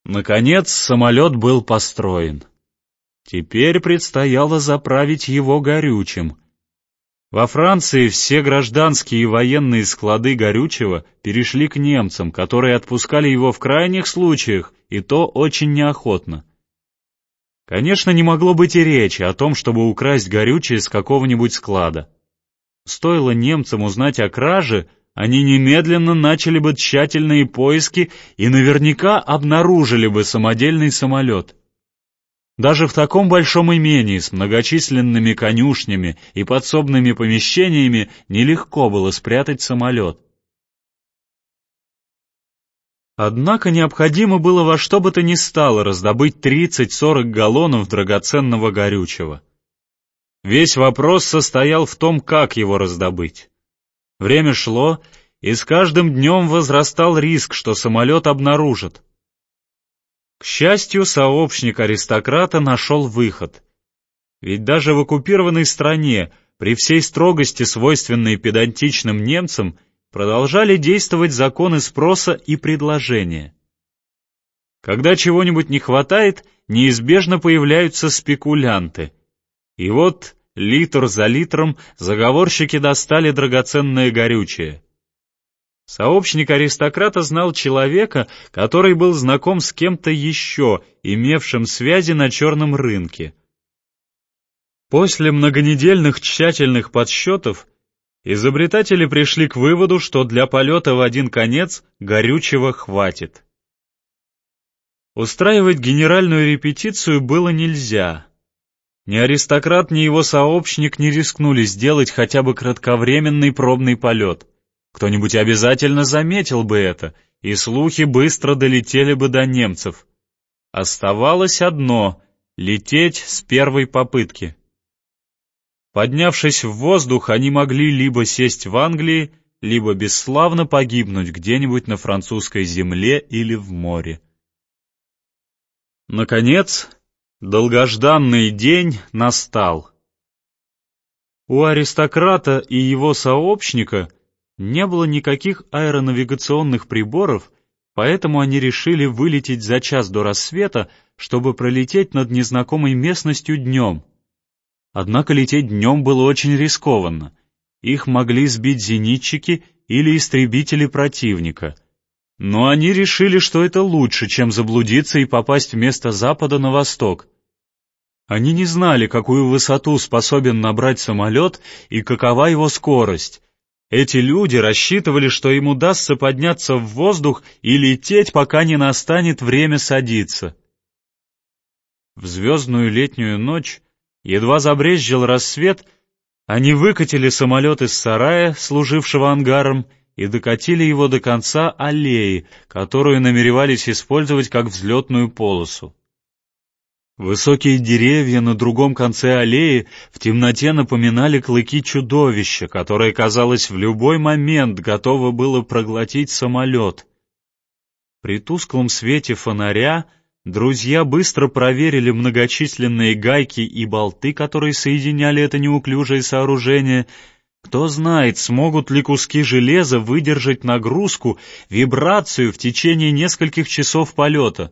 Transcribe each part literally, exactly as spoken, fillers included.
Наконец самолет был построен. Теперь предстояло заправить его горючим. Во Франции все гражданские и военные склады горючего перешли к немцам, которые отпускали его в крайних случаях, и то очень неохотно. Конечно, не могло быть и речи о том, чтобы украсть горючее с какого-нибудь склада. Стоило немцам узнать о краже, они немедленно начали бы тщательные поиски и наверняка обнаружили бы самодельный самолет. Даже в таком большом имении с многочисленными конюшнями и подсобными помещениями нелегко было спрятать самолет. Однако необходимо было во что бы то ни стало раздобыть тридцать-сорок галлонов драгоценного горючего. Весь вопрос состоял в том, как его раздобыть. Время шло, и с каждым днем возрастал риск, что самолет обнаружат. К счастью, сообщник аристократа нашел выход. Ведь даже в оккупированной стране, при всей строгости, свойственной педантичным немцам, продолжали действовать законы спроса и предложения. Когда чего-нибудь не хватает, неизбежно появляются спекулянты. И вот литр за литром заговорщики достали драгоценное горючее. Сообщник аристократа знал человека, который был знаком с кем-то еще, имевшим связи на черном рынке. После многонедельных тщательных подсчетов изобретатели пришли к выводу, что для полета в один конец горючего хватит. Устраивать генеральную репетицию было нельзя. Ни аристократ, ни его сообщник не рискнули сделать хотя бы кратковременный пробный полет. Кто-нибудь обязательно заметил бы это, и слухи быстро долетели бы до немцев. Оставалось одно — лететь с первой попытки. Поднявшись в воздух, они могли либо сесть в Англии, либо бесславно погибнуть где-нибудь на французской земле или в море. Наконец, долгожданный день настал. У аристократа и его сообщника не было никаких аэронавигационных приборов, поэтому они решили вылететь за час до рассвета, чтобы пролететь над незнакомой местностью днем. Однако лететь днем было очень рискованно. Их могли сбить зенитчики или истребители противника. Но они решили, что это лучше, чем заблудиться и попасть вместо запада на восток. Они не знали, какую высоту способен набрать самолет и какова его скорость. Эти люди рассчитывали, что им удастся подняться в воздух и лететь, пока не настанет время садиться. В звездную летнюю ночь, едва забрезжил рассвет, они выкатили самолет из сарая, служившего ангаром, и докатили его до конца аллеи, которую намеревались использовать как взлетную полосу. Высокие деревья на другом конце аллеи в темноте напоминали клыки чудовища, которое, казалось, в любой момент готово было проглотить самолет. При тусклом свете фонаря друзья быстро проверили многочисленные гайки и болты, которые соединяли это неуклюжее сооружение. Кто знает, смогут ли куски железа выдержать нагрузку, вибрацию в течение нескольких часов полета.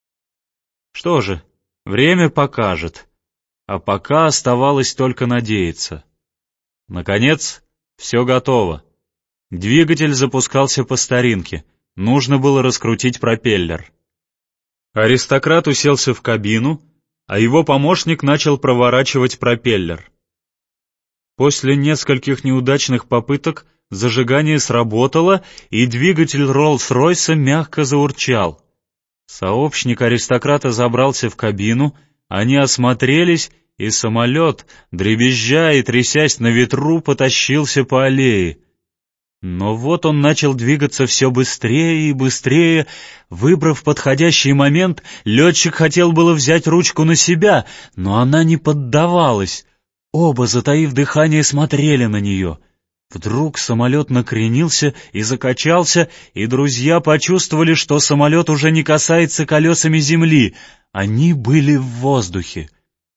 Что же, время покажет, а пока оставалось только надеяться. Наконец, все готово. Двигатель запускался по старинке, нужно было раскрутить пропеллер. Аристократ уселся в кабину, а его помощник начал проворачивать пропеллер. После нескольких неудачных попыток зажигание сработало, и двигатель Роллс-Ройса мягко заурчал. Сообщник аристократа забрался в кабину, они осмотрелись, и самолет, дребезжа и трясясь на ветру, потащился по аллее. Но вот он начал двигаться все быстрее и быстрее. Выбрав подходящий момент, летчик хотел было взять ручку на себя, но она не поддавалась. Оба, затаив дыхание, смотрели на нее. Вдруг самолет накренился и закачался, и друзья почувствовали, что самолет уже не касается колесами земли. Они были в воздухе.